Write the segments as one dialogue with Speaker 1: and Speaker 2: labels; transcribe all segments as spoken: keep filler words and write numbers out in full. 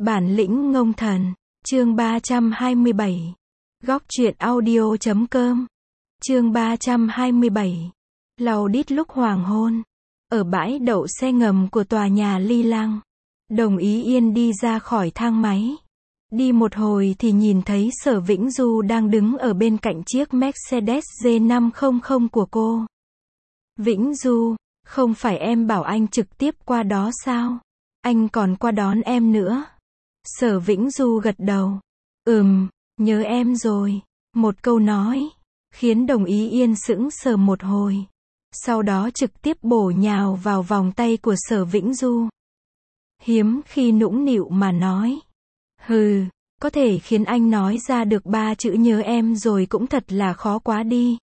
Speaker 1: Bản lĩnh ngông thần, chương ba trăm hai mươi bảy. Góc truyện audio chấm com. Chương ba trăm hai mươi bảy. Lau đít lúc hoàng hôn. Ở bãi đậu xe ngầm của tòa nhà Ly Lăng, Đồng Ý Yên đi ra khỏi thang máy. Đi một hồi thì nhìn thấy Sở Vĩnh Du đang đứng ở bên cạnh chiếc Mercedes G năm trăm của cô. Vĩnh Du, không phải em bảo anh trực tiếp qua đó sao? Anh còn qua đón em nữa. Sở Vĩnh Du gật đầu. Ừm, nhớ em rồi. Một câu nói, khiến Đồng Ý Yên sững sờ một hồi. Sau đó trực tiếp bổ nhào vào vòng tay của Sở Vĩnh Du. Hiếm khi nũng nịu mà nói. Hừ, có thể khiến anh nói ra được ba chữ nhớ em rồi cũng thật là khó quá đi.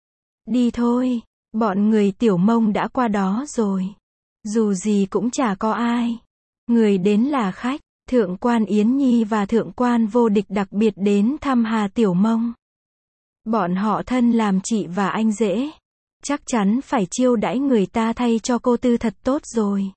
Speaker 1: Đi thôi, bọn người Tiểu Mông đã qua đó rồi. Dù gì cũng chả có ai. Người đến là khách, Thượng quan Yến Nhi và Thượng quan Vô Địch đặc biệt đến thăm Hà Tiểu Mông. Bọn họ thân làm chị và anh rể. Chắc chắn phải chiêu đãi người ta thay cho cô tư thật tốt rồi.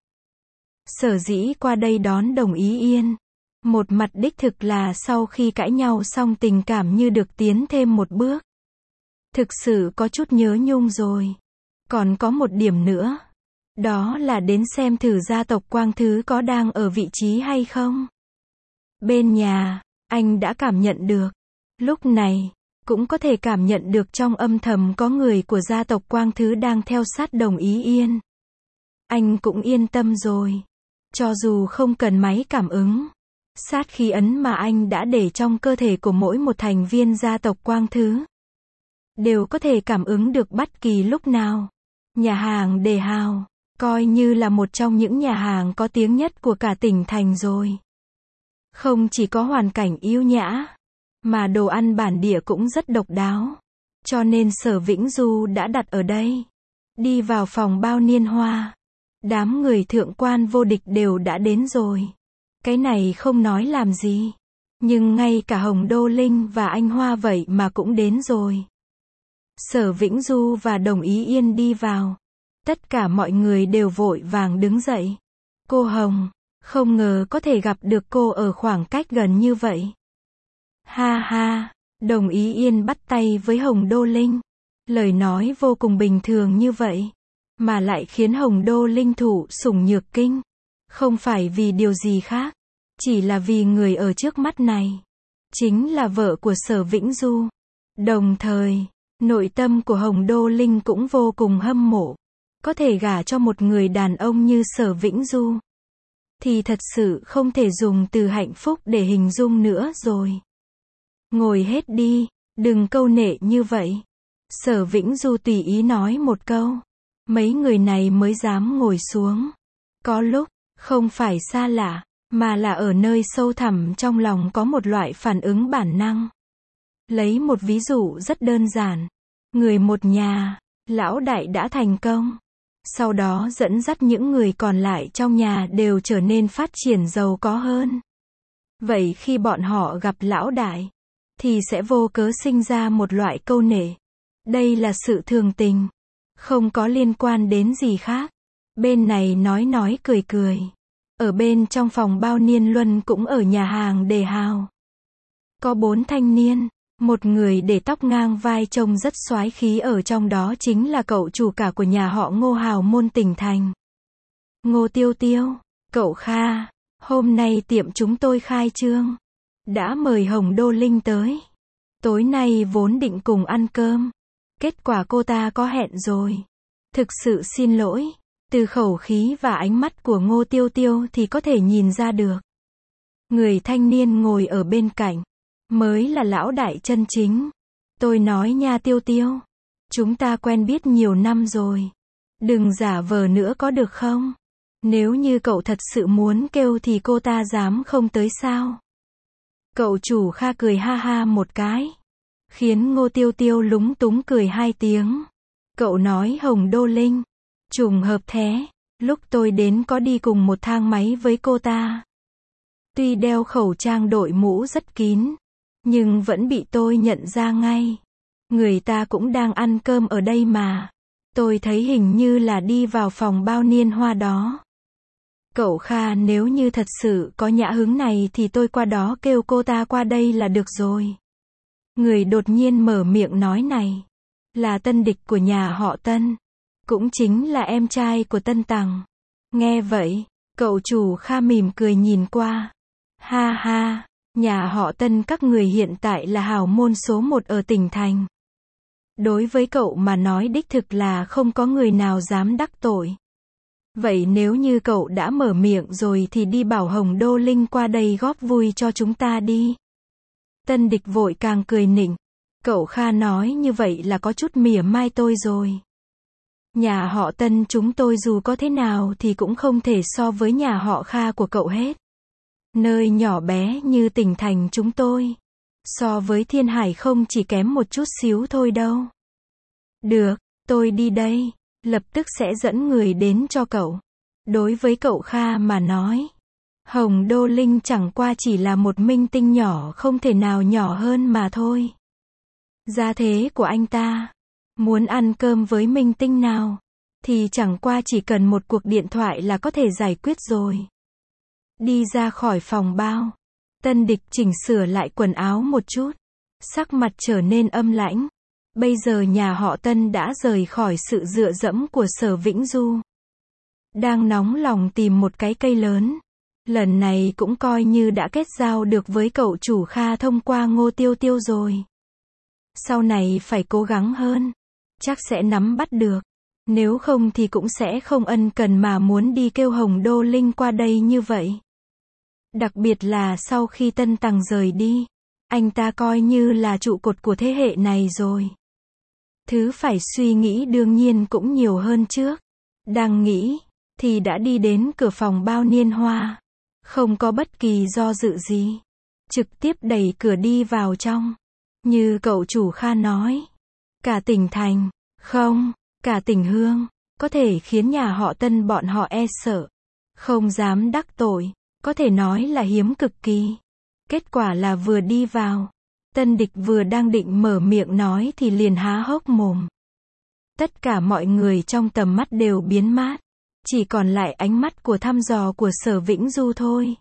Speaker 1: Sở dĩ qua đây đón Đồng Ý Yên. Một mặt đích thực là sau khi cãi nhau xong tình cảm như được tiến thêm một bước. Thực sự có chút nhớ nhung rồi. Còn có một điểm nữa. Đó là đến xem thử gia tộc Quang Thứ có đang ở vị trí hay không. Bên nhà, anh đã cảm nhận được. Lúc này, cũng có thể cảm nhận được trong âm thầm có người của gia tộc Quang Thứ đang theo sát Đồng Ý Yên. Anh cũng yên tâm rồi. Cho dù không cần máy cảm ứng, sát khí ấn mà anh đã để trong cơ thể của mỗi một thành viên gia tộc Quang Thứ đều có thể cảm ứng được bất kỳ lúc nào. Nhà hàng Đề Hào, coi như là một trong những nhà hàng có tiếng nhất của cả tỉnh thành rồi. Không chỉ có hoàn cảnh yêu nhã, mà đồ ăn bản địa cũng rất độc đáo. Cho nên Sở Vĩnh Du đã đặt ở đây. Đi vào phòng bao niên hoa. Đám người Thượng quan Vô Địch đều đã đến rồi. Cái này không nói làm gì. Nhưng ngay cả Hồng Đô Linh và anh Hoa vậy mà cũng đến rồi. Sở Vĩnh Du và Đồng Ý Yên đi vào. Tất cả mọi người đều vội vàng đứng dậy. Cô Hồng, không ngờ có thể gặp được cô ở khoảng cách gần như vậy. Ha ha, Đồng Ý Yên bắt tay với Hồng Đô Linh. Lời nói vô cùng bình thường như vậy. Mà lại khiến Hồng Đô Linh thụ sủng nhược kinh. Không phải vì điều gì khác. Chỉ là vì người ở trước mắt này. Chính là vợ của Sở Vĩnh Du. Đồng thời, nội tâm của Hồng Đô Linh cũng vô cùng hâm mộ. Có thể gả cho một người đàn ông như Sở Vĩnh Du. Thì thật sự không thể dùng từ hạnh phúc để hình dung nữa rồi. Ngồi hết đi, đừng câu nệ như vậy. Sở Vĩnh Du tùy ý nói một câu. Mấy người này mới dám ngồi xuống. Có lúc, không phải xa lạ, mà là ở nơi sâu thẳm trong lòng có một loại phản ứng bản năng. Lấy một ví dụ rất đơn giản. Người một nhà, lão đại đã thành công. Sau đó dẫn dắt những người còn lại trong nhà đều trở nên phát triển giàu có hơn. Vậy khi bọn họ gặp lão đại, thì sẽ vô cớ sinh ra một loại câu nể. Đây là sự thường tình. Không có liên quan đến gì khác. Bên này nói nói cười cười. Ở bên trong phòng bao niên luân cũng ở nhà hàng Đề Hào. Có bốn thanh niên. Một người để tóc ngang vai trông rất soái khí ở trong đó chính là cậu chủ cả của nhà họ Ngô hào môn tỉnh thành. Ngô Tiêu Tiêu, cậu Kha, hôm nay tiệm chúng tôi khai trương. Đã mời Hồng Đô Linh tới. Tối nay vốn định cùng ăn cơm. Kết quả cô ta có hẹn rồi. Thực sự xin lỗi. Từ khẩu khí và ánh mắt của Ngô Tiêu Tiêu thì có thể nhìn ra được. Người thanh niên ngồi ở bên cạnh mới là lão đại chân chính. Tôi nói nha Tiêu Tiêu. Chúng ta quen biết nhiều năm rồi. Đừng giả vờ nữa có được không? Nếu như cậu thật sự muốn kêu thì cô ta dám không tới sao? Cậu chủ Kha cười ha ha một cái. Khiến Ngô Tiêu Tiêu lúng túng cười hai tiếng. Cậu nói Hồng Đô Linh. Trùng hợp thế. Lúc tôi đến có đi cùng một thang máy với cô ta. Tuy đeo khẩu trang đội mũ rất kín. Nhưng vẫn bị tôi nhận ra ngay. Người ta cũng đang ăn cơm ở đây mà. Tôi thấy hình như là đi vào phòng bao niên hoa đó. Cậu Kha, nếu như thật sự có nhã hứng này thì tôi qua đó kêu cô ta qua đây là được rồi. Người đột nhiên mở miệng nói này là Tân Địch của nhà họ Tân, cũng chính là em trai của Tân Tằng. Nghe vậy, cậu chủ Kha mỉm cười nhìn qua. Ha ha, nhà họ Tân các người hiện tại là hào môn số một ở tỉnh thành. Đối với cậu mà nói đích thực là không có người nào dám đắc tội. Vậy nếu như cậu đã mở miệng rồi thì đi bảo Hồng Đô Linh qua đây góp vui cho chúng ta đi. Tân Địch vội càng cười nịnh. Cậu Kha nói như vậy là có chút mỉa mai tôi rồi. Nhà họ Tân chúng tôi dù có thế nào thì cũng không thể so với nhà họ Kha của cậu hết. Nơi nhỏ bé như tỉnh thành chúng tôi, so với Thiên Hải không chỉ kém một chút xíu thôi đâu. Được, tôi đi đây, lập tức sẽ dẫn người đến cho cậu. Đối với cậu Kha mà nói, Hồng Đô Linh chẳng qua chỉ là một minh tinh nhỏ không thể nào nhỏ hơn mà thôi. Gia thế của anh ta, muốn ăn cơm với minh tinh nào, thì chẳng qua chỉ cần một cuộc điện thoại là có thể giải quyết rồi. Đi ra khỏi phòng bao, Tân Địch chỉnh sửa lại quần áo một chút, sắc mặt trở nên âm lãnh. Bây giờ nhà họ Tân đã rời khỏi sự dựa dẫm của Sở Vĩnh Du. Đang nóng lòng tìm một cái cây lớn. Lần này cũng coi như đã kết giao được với cậu chủ Kha thông qua Ngô Tiêu Tiêu rồi. Sau này phải cố gắng hơn, chắc sẽ nắm bắt được. Nếu không thì cũng sẽ không ân cần mà muốn đi kêu Hồng Đô Linh qua đây như vậy. Đặc biệt là sau khi Tân Tằng rời đi, anh ta coi như là trụ cột của thế hệ này rồi. Thứ phải suy nghĩ đương nhiên cũng nhiều hơn trước. Đang nghĩ, thì đã đi đến cửa phòng bao niên hoa. Không có bất kỳ do dự gì. Trực tiếp đẩy cửa đi vào trong. Như cậu chủ Kha nói. Cả tỉnh thành, không, cả tỉnh Hương, có thể khiến nhà họ Tân bọn họ e sợ. Không dám đắc tội, có thể nói là hiếm cực kỳ. Kết quả là vừa đi vào, Tân Địch vừa đang định mở miệng nói thì liền há hốc mồm. Tất cả mọi người trong tầm mắt đều biến mất, chỉ còn lại ánh mắt của thăm dò của Sở Vĩnh Du thôi.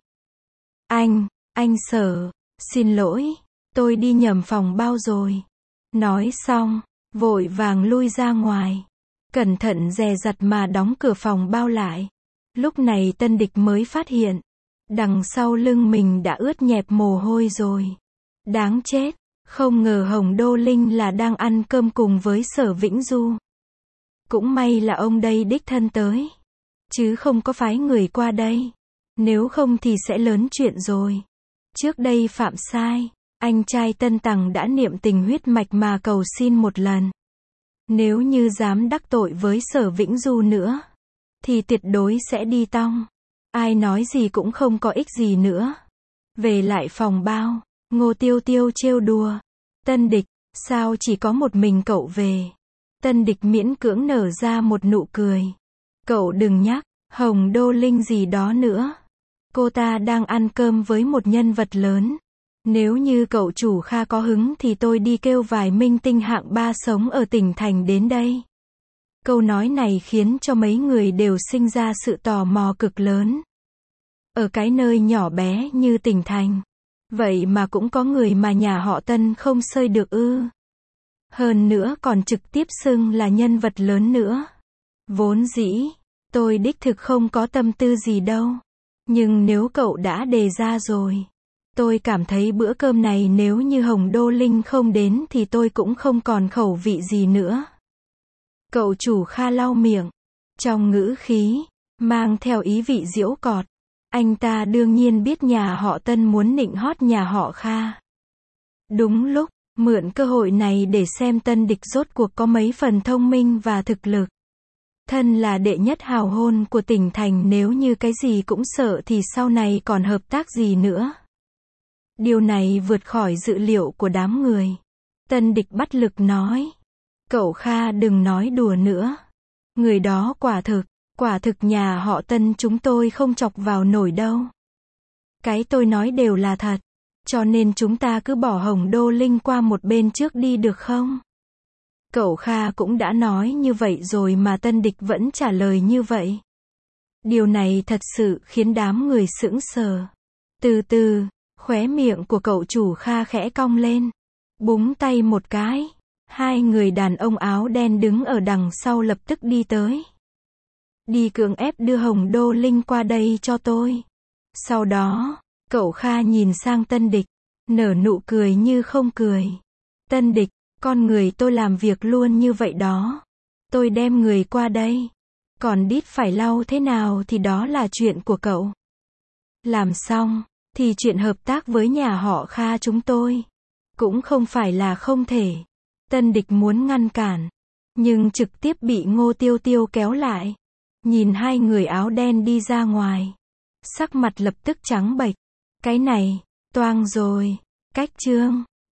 Speaker 1: Anh, anh Sở, xin lỗi, tôi đi nhầm phòng bao rồi. Nói xong, vội vàng lui ra ngoài, cẩn thận dè dặt mà đóng cửa phòng bao lại. Lúc này Tân Địch mới phát hiện, đằng sau lưng mình đã ướt nhẹp mồ hôi rồi. Đáng chết, không ngờ Hồng Đô Linh là đang ăn cơm cùng với Sở Vĩnh Du. Cũng may là ông đây đích thân tới, chứ không có phái người qua đây. Nếu không thì sẽ lớn chuyện rồi. Trước đây phạm sai, anh trai Tân Tằng đã niệm tình huyết mạch mà cầu xin một lần. Nếu như dám đắc tội với Sở Vĩnh Du nữa, thì tuyệt đối sẽ đi tong. Ai nói gì cũng không có ích gì nữa. Về lại phòng bao, Ngô Tiêu Tiêu trêu đùa. Tân Địch, sao chỉ có một mình cậu về? Tân Địch miễn cưỡng nở ra một nụ cười. Cậu đừng nhắc, Hồng Đô Linh gì đó nữa. Cô ta đang ăn cơm với một nhân vật lớn. Nếu như cậu chủ Kha có hứng thì tôi đi kêu vài minh tinh hạng ba sống ở tỉnh thành đến đây. Câu nói này khiến cho mấy người đều sinh ra sự tò mò cực lớn. Ở cái nơi nhỏ bé như tỉnh thành, vậy mà cũng có người mà nhà họ Tân không xơi được ư. Hơn nữa còn trực tiếp xưng là nhân vật lớn nữa. Vốn dĩ, tôi đích thực không có tâm tư gì đâu. Nhưng nếu cậu đã đề ra rồi, tôi cảm thấy bữa cơm này nếu như Hồng Đô Linh không đến thì tôi cũng không còn khẩu vị gì nữa. Cậu chủ Kha lau miệng, trong ngữ khí, mang theo ý vị giễu cợt. Anh ta đương nhiên biết nhà họ Tân muốn nịnh hót nhà họ Kha. Đúng lúc, mượn cơ hội này để xem Tân Địch rốt cuộc có mấy phần thông minh và thực lực. Thân là đệ nhất hào hôn của tỉnh thành, nếu như cái gì cũng sợ thì sau này còn hợp tác gì nữa. Điều này vượt khỏi dự liệu của đám người. Tân Địch bắt lực nói. Cậu Kha đừng nói đùa nữa. Người đó quả thực, quả thực nhà họ Tân chúng tôi không chọc vào nổi đâu. Cái tôi nói đều là thật. Cho nên chúng ta cứ bỏ Hồng Đô Linh qua một bên trước đi được không? Cậu Kha cũng đã nói như vậy rồi mà Tân Địch vẫn trả lời như vậy. Điều này thật sự khiến đám người sững sờ. Từ từ, khóe miệng của cậu chủ Kha khẽ cong lên. Búng tay một cái. Hai người đàn ông áo đen đứng ở đằng sau lập tức đi tới. Đi cưỡng ép đưa Hồng Đô Linh qua đây cho tôi. Sau đó, cậu Kha nhìn sang Tân Địch, nở nụ cười như không cười. Tân Địch, con người tôi làm việc luôn như vậy đó. Tôi đem người qua đây. Còn đít phải lau thế nào thì đó là chuyện của cậu. Làm xong, thì chuyện hợp tác với nhà họ Kha chúng tôi cũng không phải là không thể. Tân Địch muốn ngăn cản, nhưng trực tiếp bị Ngô Tiêu Tiêu kéo lại. Nhìn hai người áo đen đi ra ngoài, sắc mặt lập tức trắng bệch. Cái này, toang rồi. Cách chương